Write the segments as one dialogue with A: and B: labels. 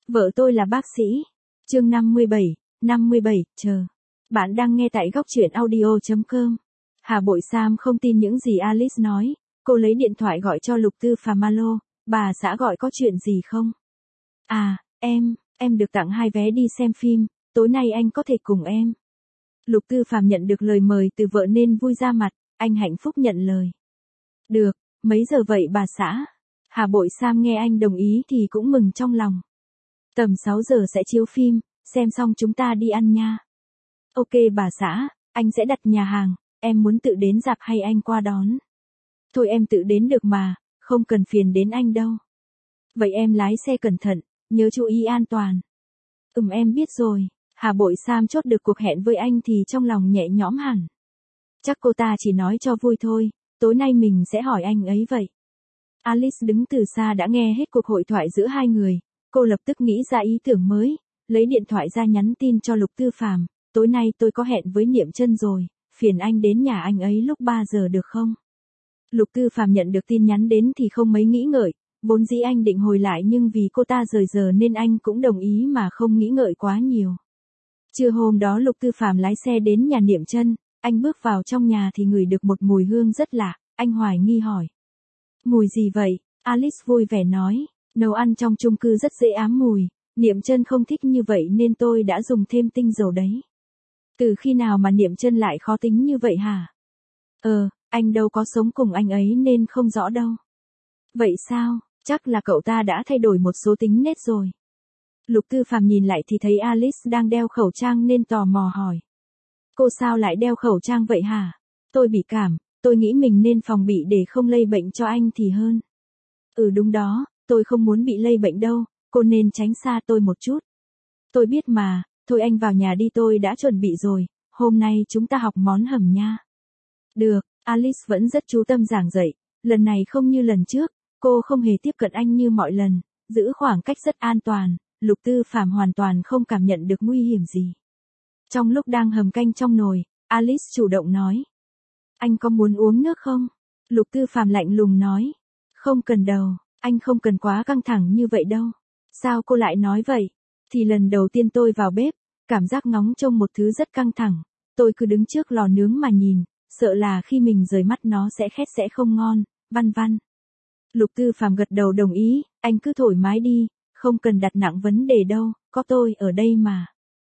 A: Vợ tôi là bác sĩ. Chương 57, chờ. Bạn đang nghe tại góc truyện audio.com. Hà Bội Sam không tin những gì Alice nói, cô lấy điện thoại gọi cho Lục Tư Phàm alo, bà xã gọi có chuyện gì không? À, em được tặng 2 vé đi xem phim, tối nay anh có thể cùng em. Lục Tư Phàm nhận được lời mời từ vợ nên vui ra mặt, anh hạnh phúc nhận lời. Được, mấy giờ vậy bà xã? Hà Bội Sam nghe anh đồng ý thì cũng mừng trong lòng. Tầm 6 giờ sẽ chiếu phim, xem xong chúng ta đi ăn nha. Ok bà xã, anh sẽ đặt nhà hàng, em muốn tự đến rạp hay anh qua đón? Thôi em tự đến được mà, không cần phiền đến anh đâu. Vậy em lái xe cẩn thận, nhớ chú ý an toàn. Em biết rồi. Hà Bội Sam chốt được cuộc hẹn với anh thì trong lòng nhẹ nhõm hẳn. Chắc cô ta chỉ nói cho vui thôi, tối nay mình sẽ hỏi anh ấy vậy. Alice đứng từ xa đã nghe hết cuộc hội thoại giữa hai người, cô lập tức nghĩ ra ý tưởng mới, lấy điện thoại ra nhắn tin cho Lục Tư Phàm, tối nay tôi có hẹn với Niệm Chân rồi, phiền anh đến nhà anh ấy lúc 3 giờ được không? Lục Tư Phàm nhận được tin nhắn đến thì không mấy nghĩ ngợi, vốn dĩ anh định hồi lại nhưng vì cô ta rời giờ nên anh cũng đồng ý mà không nghĩ ngợi quá nhiều. Trưa hôm đó Lục Tư Phàm lái xe đến nhà Niệm Chân, anh bước vào trong nhà thì ngửi được một mùi hương rất lạ, anh hoài nghi hỏi. Mùi gì vậy? Alice vui vẻ nói, nấu ăn trong chung cư rất dễ ám mùi, Niệm Chân không thích như vậy nên tôi đã dùng thêm tinh dầu đấy. Từ khi nào mà Niệm Chân lại khó tính như vậy hả? Anh đâu có sống cùng anh ấy nên không rõ đâu. Vậy sao, chắc là cậu ta đã thay đổi một số tính nết rồi. Lục Tư Phàm nhìn lại thì thấy Alice đang đeo khẩu trang nên tò mò hỏi. Cô sao lại đeo khẩu trang vậy hả? Tôi bị cảm, tôi nghĩ mình nên phòng bị để không lây bệnh cho anh thì hơn. Đúng đó, tôi không muốn bị lây bệnh đâu, cô nên tránh xa tôi một chút. Tôi biết mà, thôi anh vào nhà đi tôi đã chuẩn bị rồi, hôm nay chúng ta học món hầm nha. Được, Alice vẫn rất chú tâm giảng dạy, lần này không như lần trước, cô không hề tiếp cận anh như mọi lần, giữ khoảng cách rất an toàn, Lục Tư Phàm hoàn toàn không cảm nhận được nguy hiểm gì. Trong lúc đang hầm canh trong nồi, Alice chủ động nói. Anh có muốn uống nước không? Lục Tư Phàm lạnh lùng nói. Không cần đâu, anh không cần quá căng thẳng như vậy đâu. Sao cô lại nói vậy? Thì lần đầu tiên tôi vào bếp, cảm giác ngóng trông một thứ rất căng thẳng, tôi cứ đứng trước lò nướng mà nhìn, sợ là khi mình rời mắt nó sẽ khét sẽ không ngon, văn văn. Lục Tư Phàm gật đầu đồng ý, anh cứ thoải mái đi, không cần đặt nặng vấn đề đâu, có tôi ở đây mà.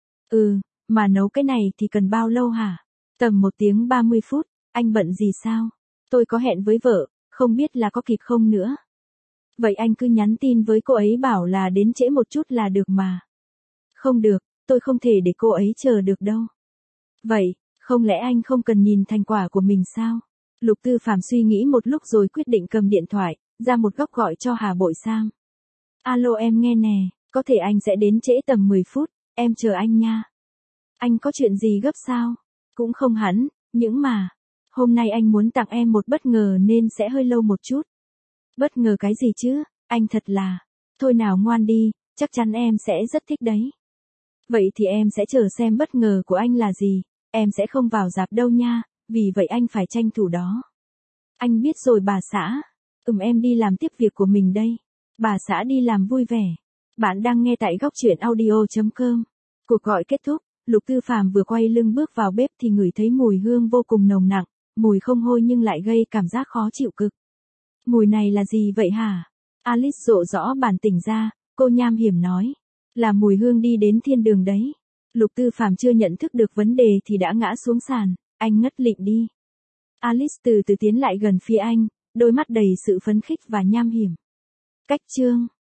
A: Mà nấu cái này thì cần bao lâu hả? Tầm 1 tiếng 30 phút, anh bận gì sao? Tôi có hẹn với vợ, không biết là có kịp không nữa. Vậy anh cứ nhắn tin với cô ấy bảo là đến trễ một chút là được mà. Không được, tôi không thể để cô ấy chờ được đâu. Vậy, không lẽ anh không cần nhìn thành quả của mình sao? Lục Tư Phàm suy nghĩ một lúc rồi quyết định cầm điện thoại, ra một góc gọi cho Hà Bội Sam. Alo em nghe nè, có thể anh sẽ đến trễ tầm 10 phút, em chờ anh nha. Anh có chuyện gì gấp sao? Cũng không hẳn, nhưng mà, hôm nay anh muốn tặng em một bất ngờ nên sẽ hơi lâu một chút. Bất ngờ cái gì chứ, anh thật là, thôi nào ngoan đi, chắc chắn em sẽ rất thích đấy. Vậy thì em sẽ chờ xem bất ngờ của anh là gì, em sẽ không vào rạp đâu nha, vì vậy anh phải tranh thủ đó. Anh biết rồi bà xã, em đi làm tiếp việc của mình đây. Bà xã đi làm vui vẻ. Bạn đang nghe tại góc truyện audio.com. Cuộc gọi kết thúc, Lục Tư Phàm vừa quay lưng bước vào bếp thì ngửi thấy mùi hương vô cùng nồng nặng, mùi không hôi nhưng lại gây cảm giác khó chịu cực. Mùi này là gì vậy hả? Alice rộ rõ bản tỉnh ra, cô nham hiểm nói. Là mùi hương đi đến thiên đường đấy. Lục Tư Phàm chưa nhận thức được vấn đề thì đã ngã xuống sàn, anh ngất lịm đi. Alice từ từ tiến lại gần phía anh, đôi mắt đầy sự phấn khích và nham hiểm. Cách chương